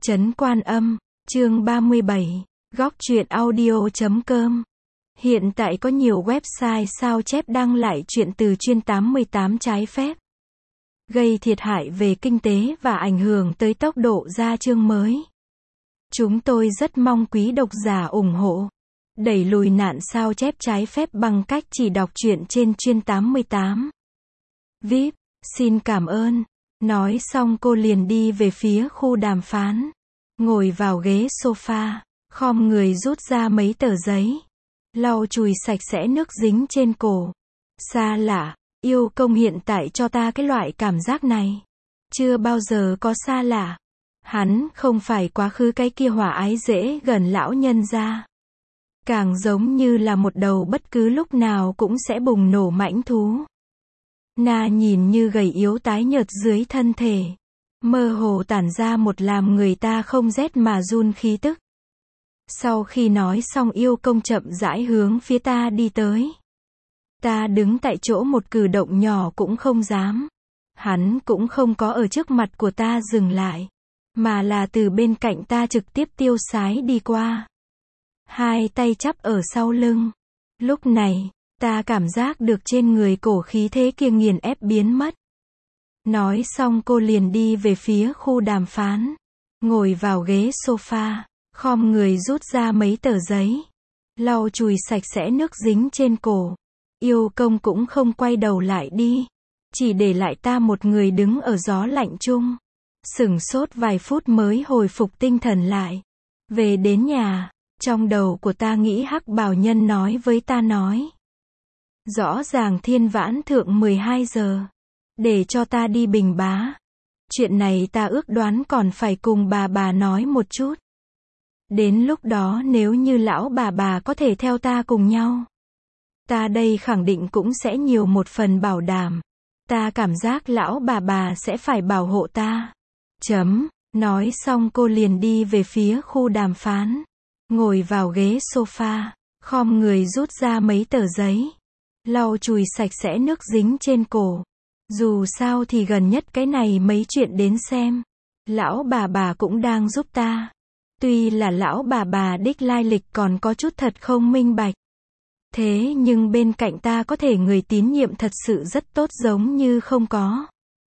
Trấn Quan Âm, chương 37, góc truyện audio.com. Hiện tại có nhiều website sao chép đăng lại truyện từ chuyên 88 trái phép, gây thiệt hại về kinh tế và ảnh hưởng tới tốc độ ra chương mới. Chúng tôi rất mong quý độc giả ủng hộ, đẩy lùi nạn sao chép trái phép bằng cách chỉ đọc truyện trên chuyên 88. VIP, xin cảm ơn. Nói xong cô liền đi về phía khu đàm phán, ngồi vào ghế sofa, khom người rút ra mấy tờ giấy, lau chùi sạch sẽ nước dính trên cổ. Xa lạ, yêu công hiện tại cho ta cái loại cảm giác này. Chưa bao giờ có xa lạ. Hắn không phải quá khứ cái kia hòa ái dễ gần lão nhân gia. Càng giống như là một đầu bất cứ lúc nào cũng sẽ bùng nổ mãnh thú. Na nhìn như gầy yếu tái nhợt dưới thân thể, mơ hồ tản ra một làm người ta không rét mà run khí tức. Sau khi nói xong yêu công chậm rãi hướng phía ta đi tới. Ta đứng tại chỗ một cử động nhỏ cũng không dám. Hắn cũng không có ở trước mặt của ta dừng lại, mà là từ bên cạnh ta trực tiếp tiêu sái đi qua. Hai tay chắp ở sau lưng. Lúc này, ta cảm giác được trên người cổ khí thế kia nghiền ép biến mất. Nói xong cô liền đi về phía khu đàm phán, ngồi vào ghế sofa, khom người rút ra mấy tờ giấy, lau chùi sạch sẽ nước dính trên cổ. Yêu công cũng không quay đầu lại đi, chỉ để lại ta một người đứng ở gió lạnh chung. Sửng sốt vài phút mới hồi phục tinh thần lại. Về đến nhà, trong đầu của ta nghĩ Hắc Bào Nhân nói với ta nói. Rõ ràng thiên vãn thượng 12 giờ. Để cho ta đi Bình Bá. Chuyện này ta ước đoán còn phải cùng bà nói một chút. Đến lúc đó nếu như lão bà có thể theo ta cùng nhau, ta đây khẳng định cũng sẽ nhiều một phần bảo đảm. Ta cảm giác lão bà sẽ phải bảo hộ ta. Nói xong cô liền đi về phía khu đàm phán, ngồi vào ghế sofa, khom người rút ra mấy tờ giấy, lau chùi sạch sẽ nước dính trên cổ. Dù sao thì gần nhất cái này mấy chuyện đến xem. Lão bà cũng đang giúp ta. Tuy là lão bà đích lai lịch còn có chút thật không minh bạch. Thế nhưng bên cạnh ta có thể người tín nhiệm thật sự rất tốt giống như không có.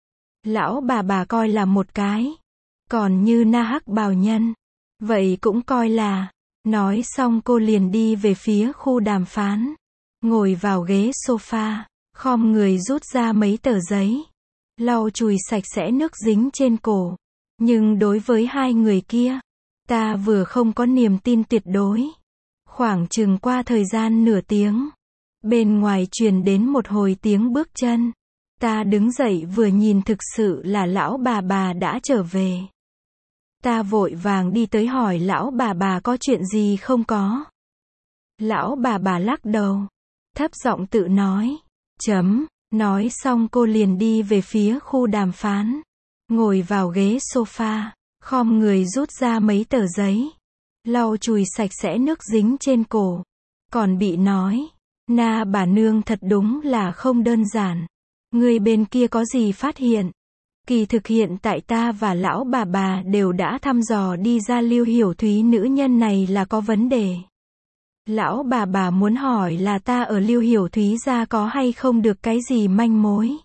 Lão bà coi là một cái. Còn như Na Hắc Bào Nhân, vậy cũng coi là. Nói xong cô liền đi về phía khu đàm phán, ngồi vào ghế sofa, khom người rút ra mấy tờ giấy, lau chùi sạch sẽ nước dính trên cổ. Nhưng đối với hai người kia, ta vừa không có niềm tin tuyệt đối. Khoảng chừng qua thời gian nửa tiếng, bên ngoài truyền đến một hồi tiếng bước chân. Ta đứng dậy vừa nhìn thực sự là lão bà đã trở về. Ta vội vàng đi tới hỏi lão bà có chuyện gì không có. Lão bà lắc đầu, thấp giọng tự nói. Nói xong cô liền đi về phía khu đàm phán, ngồi vào ghế sofa, khom người rút ra mấy tờ giấy, lau chùi sạch sẽ nước dính trên cổ. Còn bị nói, Na bà nương thật đúng là không đơn giản. Người bên kia có gì phát hiện? Kỳ thực hiện tại ta và lão bà đều đã thăm dò đi ra Lưu Hiểu Thúy nữ nhân này là có vấn đề. Lão bà muốn hỏi là ta ở Lưu Hiểu Thúy gia có hay không được cái gì manh mối.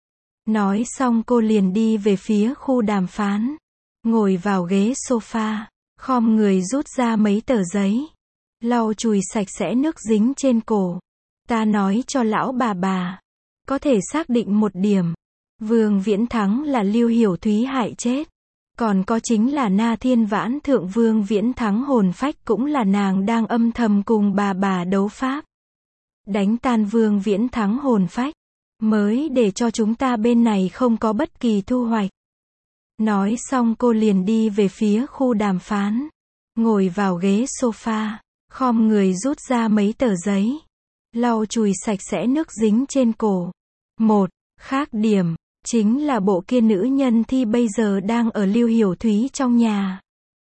Nói xong cô liền đi về phía khu đàm phán, ngồi vào ghế sofa, khom người rút ra mấy tờ giấy, lau chùi sạch sẽ nước dính trên cổ. Ta nói cho lão bà, có thể xác định một điểm, Vương Viễn Thắng là Lưu Hiểu Thúy hại chết. Còn có chính là Na Thiên Vãn Thượng Vương Viễn Thắng hồn phách cũng là nàng đang âm thầm cùng bà đấu pháp. Đánh tan Vương Viễn Thắng hồn phách, mới để cho chúng ta bên này không có bất kỳ thu hoạch. Nói xong cô liền đi về phía khu đàm phán, ngồi vào ghế sofa, khom người rút ra mấy tờ giấy, lau chùi sạch sẽ nước dính trên cổ. Một khác điểm chính là bộ kia nữ nhân thi bây giờ đang ở Lưu Hiểu Thúy trong nhà.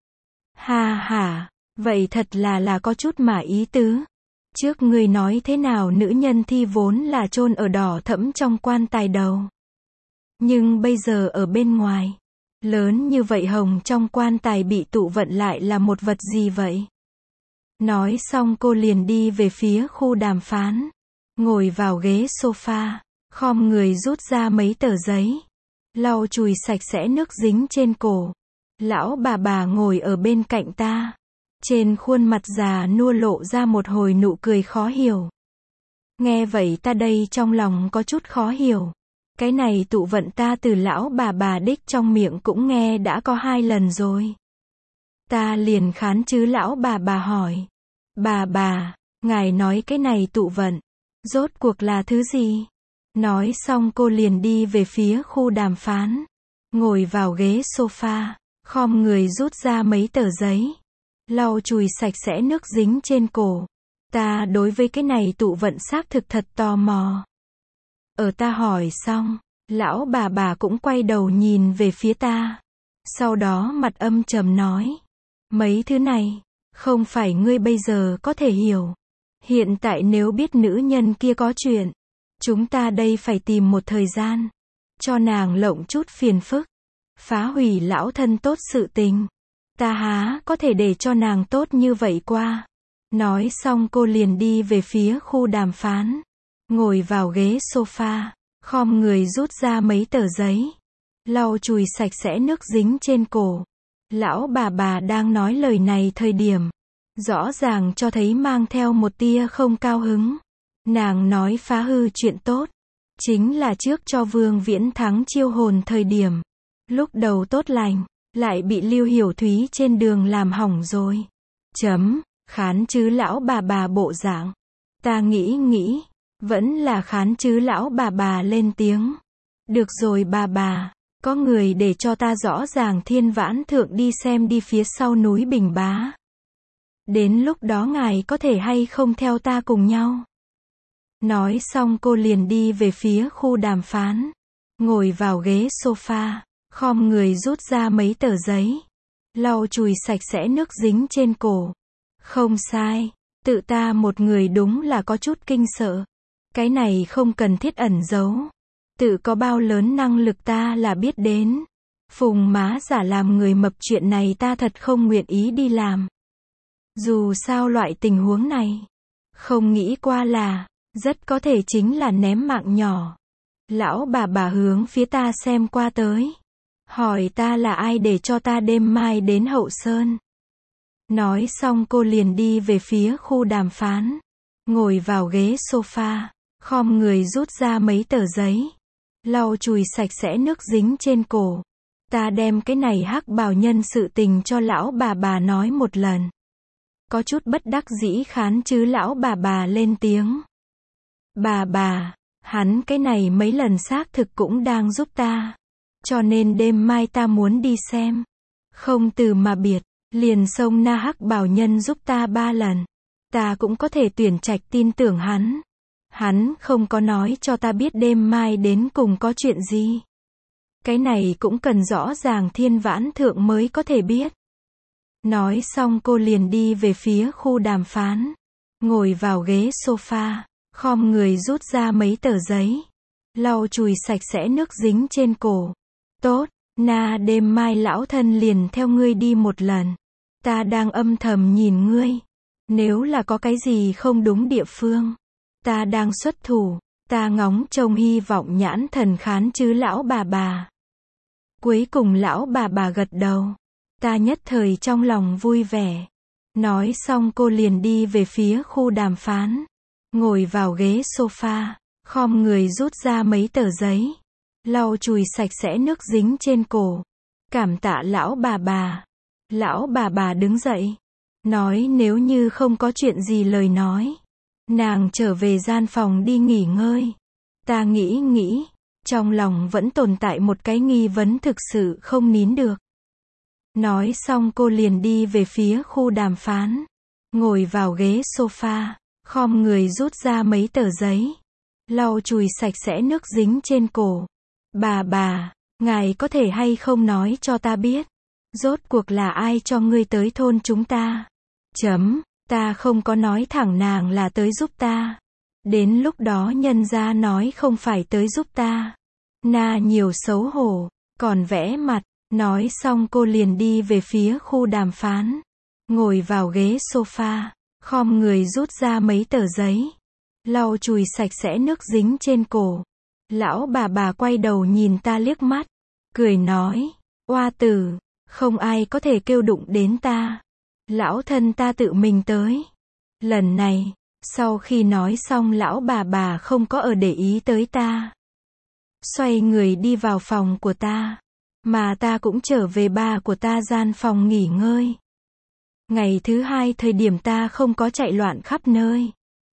Ha, vậy thật là có chút mà ý tứ. Trước ngươi nói thế nào nữ nhân thi vốn là chôn ở đỏ thẫm trong quan tài đầu. Nhưng bây giờ ở bên ngoài, Lớn như vậy hồng trong quan tài bị tụ vận lại là một vật gì vậy? Nói xong cô liền đi về phía khu đàm phán. Ngồi vào ghế sofa, khom người rút ra mấy tờ giấy. Lau chùi sạch sẽ nước dính trên cổ. Lão bà ngồi ở bên cạnh ta. Trên khuôn mặt già nua lộ ra một hồi nụ cười khó hiểu. Nghe vậy ta đây trong lòng có chút khó hiểu. Cái này tụ vận ta từ lão bà đích trong miệng cũng nghe đã có 2 lần rồi. Ta liền khán chứ lão bà hỏi. Bà, ngài nói cái này tụ vận, rốt cuộc là thứ gì? Nói xong cô liền đi về phía khu đàm phán. Ngồi vào ghế sofa, khom người rút ra mấy tờ giấy. Lau chùi sạch sẽ nước dính trên cổ. Ta đối với cái này tụ vận xác thực thật tò mò. Ở ta hỏi xong, lão bà cũng quay đầu nhìn về phía ta. Sau đó mặt âm trầm nói. Mấy thứ này, không phải ngươi bây giờ có thể hiểu. Hiện tại nếu biết nữ nhân kia có chuyện, chúng ta đây phải tìm một thời gian, cho nàng lộng chút phiền phức, phá hủy lão thân tốt sự tình. Ta há có thể để cho nàng tốt như vậy qua. Nói xong cô liền đi về phía khu đàm phán. Ngồi vào ghế sofa, khom người rút ra mấy tờ giấy. Lau chùi sạch sẽ nước dính trên cổ. Lão bà đang nói lời này thời điểm, rõ ràng cho thấy mang theo một tia không cao hứng. Nàng nói phá hư chuyện tốt, chính là trước cho Vương Viễn Thắng chiêu hồn thời điểm. Lúc đầu tốt lành, lại bị Lưu Hiểu Thúy trên đường làm hỏng rồi. Khán chứ lão bà bộ dạng. Ta nghĩ, vẫn là khán chứ lão bà lên tiếng. Được rồi bà, có người để cho ta rõ ràng Thiên Vãn Thượng đi xem đi phía sau núi Bình Bá. Đến lúc đó ngài có thể hay không theo ta cùng nhau. Nói xong cô liền đi về phía khu đàm phán. Ngồi vào ghế sofa, khom người rút ra mấy tờ giấy. Lau chùi sạch sẽ nước dính trên cổ. Không sai, tự ta một người đúng là có chút kinh sợ. Cái này không cần thiết ẩn giấu. Tự có bao lớn năng lực ta là biết đến. Phùng má giả làm người mập chuyện này ta thật không nguyện ý đi làm. Dù sao loại tình huống này, không nghĩ qua là, rất có thể chính là ném mạng nhỏ. Lão bà hướng phía ta xem qua tới. Hỏi ta là ai để cho ta đêm mai đến Hậu Sơn. Nói xong cô liền đi về phía khu đàm phán. Ngồi vào ghế sofa, khom người rút ra mấy tờ giấy. Lau chùi sạch sẽ nước dính trên cổ. Ta đem cái này hắc bào nhân sự tình cho lão bà nói một lần. Có chút bất đắc dĩ khán chứ lão bà lên tiếng. Bà, hắn cái này mấy lần xác thực cũng đang giúp ta. Cho nên đêm mai ta muốn đi xem. Không từ mà biệt, liền xông na hắc bào nhân giúp ta 3 lần. Ta cũng có thể tuyển trạch tin tưởng hắn. Hắn không có nói cho ta biết đêm mai đến cùng có chuyện gì. Cái này cũng cần rõ ràng Thiên Vãn Thượng mới có thể biết. Nói xong cô liền đi về phía khu đàm phán. Ngồi vào ghế sofa, khom người rút ra mấy tờ giấy. Lau chùi sạch sẽ nước dính trên cổ. Tốt, na đêm mai lão thân liền theo ngươi đi một lần. Ta đang âm thầm nhìn ngươi. Nếu là có cái gì không đúng địa phương, ta đang xuất thủ. Ta ngóng trông hy vọng nhãn thần khán chứ lão bà. Cuối cùng lão bà gật đầu. Ta nhất thời trong lòng vui vẻ. Nói xong cô liền đi về phía khu đàm phán. Ngồi vào ghế sofa, khom người rút ra mấy tờ giấy. Lau chùi sạch sẽ nước dính trên cổ. Cảm tạ lão bà. Lão bà đứng dậy. Nói nếu như không có chuyện gì lời nói. Nàng trở về gian phòng đi nghỉ ngơi. Ta nghĩ. Trong lòng vẫn tồn tại một cái nghi vấn thực sự không nín được. Nói xong cô liền đi về phía khu đàm phán. Ngồi vào ghế sofa, khom người rút ra mấy tờ giấy. Lau chùi sạch sẽ nước dính trên cổ. Bà, ngài có thể hay không nói cho ta biết. Rốt cuộc là ai cho ngươi tới thôn chúng ta? Ta không có nói thẳng nàng là tới giúp ta. Đến lúc đó nhân gia nói không phải tới giúp ta. Na nhiều xấu hổ, còn vẽ mặt. Nói xong cô liền đi về phía khu đàm phán. Ngồi vào ghế sofa, khom người rút ra mấy tờ giấy. Lau chùi sạch sẽ nước dính trên cổ. Lão bà quay đầu nhìn ta liếc mắt. Cười nói, oa tử, không ai có thể kêu đụng đến ta. Lão thân ta tự mình tới. Lần này, sau khi nói xong lão bà không có ở để ý tới ta. Xoay người đi vào phòng của ta. Mà ta cũng trở về ba của ta gian phòng nghỉ ngơi. Ngày thứ hai thời điểm ta không có chạy loạn khắp nơi.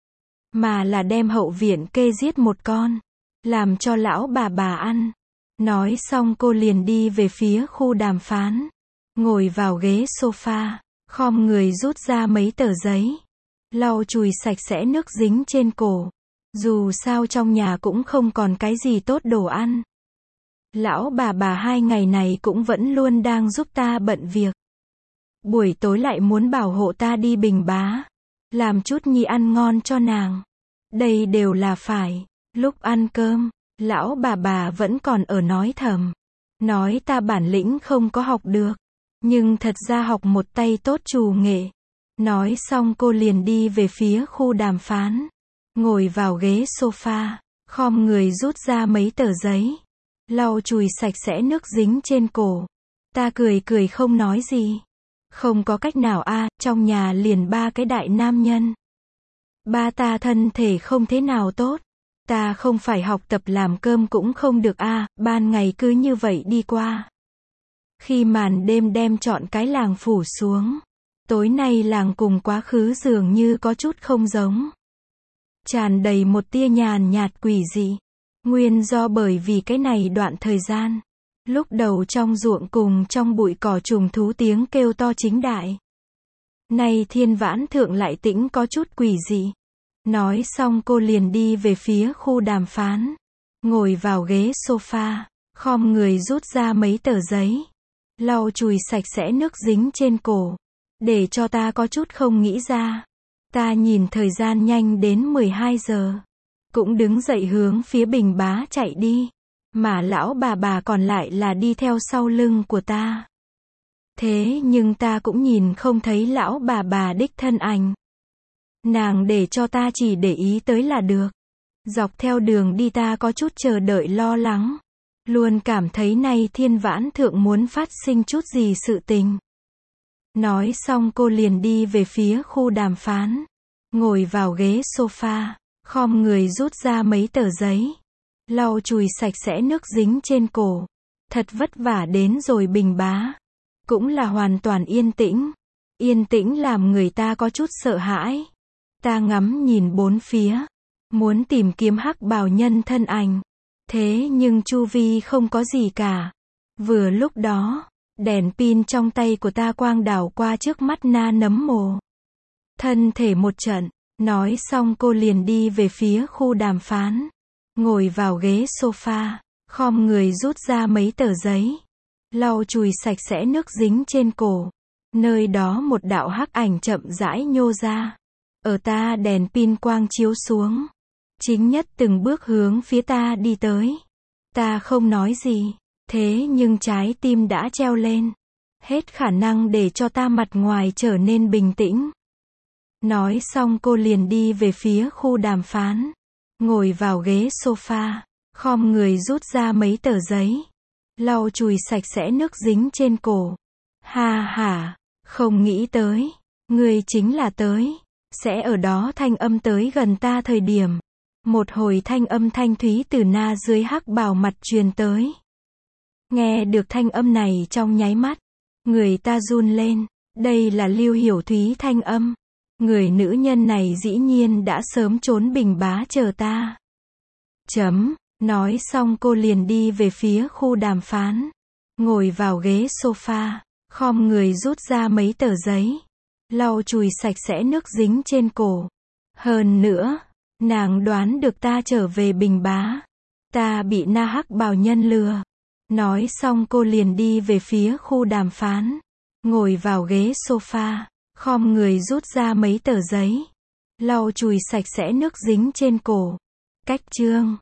Mà là đem hậu viện kê giết một con. Làm cho lão bà ăn. Nói xong cô liền đi về phía khu đàm phán. Ngồi vào ghế sofa, khom người rút ra mấy tờ giấy. Lau chùi sạch sẽ nước dính trên cổ. Dù sao trong nhà cũng không còn cái gì tốt đồ ăn. Lão bà 2 ngày này cũng vẫn luôn đang giúp ta bận việc. Buổi tối lại muốn bảo hộ ta đi Bình Bá. Làm chút nhi ăn ngon cho nàng. Đây đều là phải. Lúc ăn cơm, lão bà vẫn còn ở nói thầm. Nói ta bản lĩnh không có học được. Nhưng thật ra học một tay tốt trù nghệ. Nói xong cô liền đi về phía khu đàm phán. Ngồi vào ghế sofa, khom người rút ra mấy tờ giấy. Lau chùi sạch sẽ nước dính trên cổ. Ta cười không nói gì. Không có cách nào trong nhà liền 3 cái đại nam nhân. Ba ta thân thể không thế nào tốt. Ta không phải học tập làm cơm cũng không được ban ngày cứ như vậy đi qua. Khi màn đêm đem trọn cái làng phủ xuống. Tối nay làng cùng quá khứ dường như có chút không giống. Tràn đầy một tia nhàn nhạt quỷ dị. Nguyên do bởi vì cái này đoạn thời gian. Lúc đầu trong ruộng cùng trong bụi cỏ trùng thú tiếng kêu to chính đại. Nay thiên vãn thượng lại tĩnh có chút quỷ dị. Nói xong cô liền đi về phía khu đàm phán. Ngồi vào ghế sofa, khom người rút ra mấy tờ giấy. Lau chùi sạch sẽ nước dính trên cổ. Để cho ta có chút không nghĩ ra. Ta nhìn thời gian nhanh đến 12 giờ. Cũng đứng dậy hướng phía Bình Bá chạy đi. Mà lão bà còn lại là đi theo sau lưng của ta. Thế nhưng ta cũng nhìn không thấy lão bà đích thân ảnh. Nàng để cho ta chỉ để ý tới là được. Dọc theo đường đi ta có chút chờ đợi lo lắng. Luôn cảm thấy nay thiên vãn thượng muốn phát sinh chút gì sự tình. Nói xong cô liền đi về phía khu đàm phán. Ngồi vào ghế sofa, khom người rút ra mấy tờ giấy. Lau chùi sạch sẽ nước dính trên cổ. Thật vất vả đến rồi Bình Bá. Cũng là hoàn toàn yên tĩnh. Yên tĩnh làm người ta có chút sợ hãi. Ta ngắm nhìn bốn phía. Muốn tìm kiếm hắc bào nhân thân ảnh. Thế nhưng chu vi không có gì cả. Vừa lúc đó, đèn pin trong tay của ta quang đảo qua trước mắt Na Nấm Mồ. Thân thể một trận. Nói xong cô liền đi về phía khu đàm phán. Ngồi vào ghế sofa, khom người rút ra mấy tờ giấy. Lau chùi sạch sẽ nước dính trên cổ. Nơi đó một đạo hắc ảnh chậm rãi nhô ra. Ở ta đèn pin quang chiếu xuống. Chính nhất từng bước hướng phía ta đi tới. Ta không nói gì. Thế nhưng trái tim đã treo lên. Hết khả năng để cho ta mặt ngoài trở nên bình tĩnh. Nói xong cô liền đi về phía khu đàm phán. Ngồi vào ghế sofa, khom người rút ra mấy tờ giấy. Lau chùi sạch sẽ nước dính trên cổ. Ha, không nghĩ tới. Người chính là tới. Sẽ ở đó thanh âm tới gần ta thời điểm. Một hồi thanh âm thanh thúy từ Na dưới hắc bào mặt truyền tới. Nghe được thanh âm này trong nháy mắt. Người ta run lên. Đây là Lưu Hiểu Thúy thanh âm. Người nữ nhân này dĩ nhiên đã sớm trốn Bình Bá chờ ta. Nói xong cô liền đi về phía khu đàm phán. Ngồi vào ghế sofa, khom người rút ra mấy tờ giấy. Lau chùi sạch sẽ nước dính trên cổ. Hơn nữa, nàng đoán được ta trở về Bình Bá. Ta bị Na hắc bào nhân lừa. Nói xong cô liền đi về phía khu đàm phán. Ngồi vào ghế sofa. Khom người rút ra mấy tờ giấy. Lau chùi sạch sẽ nước dính trên cổ. Cách chương